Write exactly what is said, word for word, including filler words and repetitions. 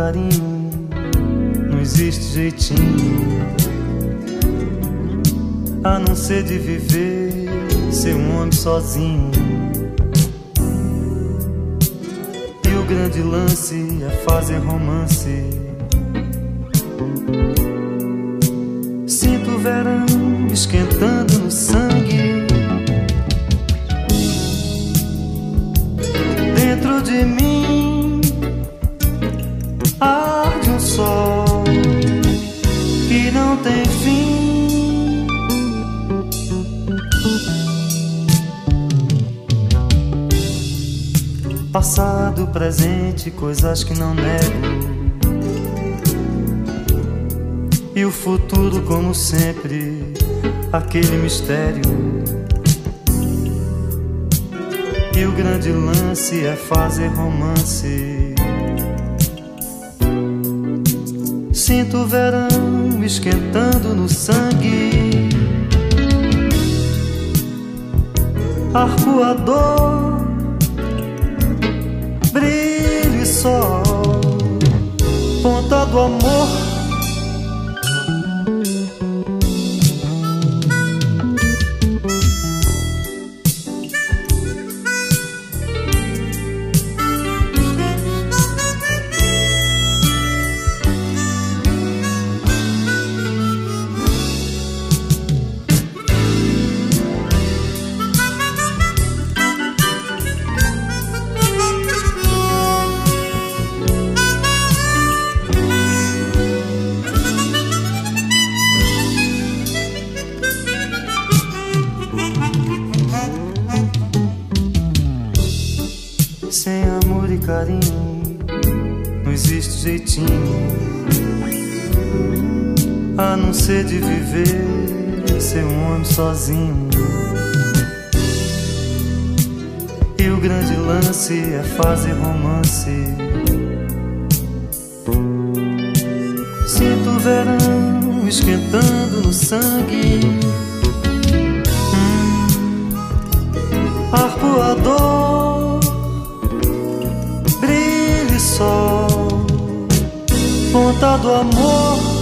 carinho, não existe jeitinho a não ser de viver, ser um homem sozinho. E o grande lance é fazer romance. Sinto o verão esquentando no sangue. Dentro de mim arde um sol que não tem fim. Passado, presente, coisas que não nego. E o futuro, como sempre, aquele mistério. E o grande lance é fazer romance. Sinto o verão esquentando no sangue. Arcoador, brilho e sol, ponta do amor. Sem amor e carinho, não existe jeitinho a não ser de viver, ser um homem sozinho. E o grande lance é fazer romance. Sinto o verão esquentando no sangue. hum, Arcoador, sol, ponta do amor.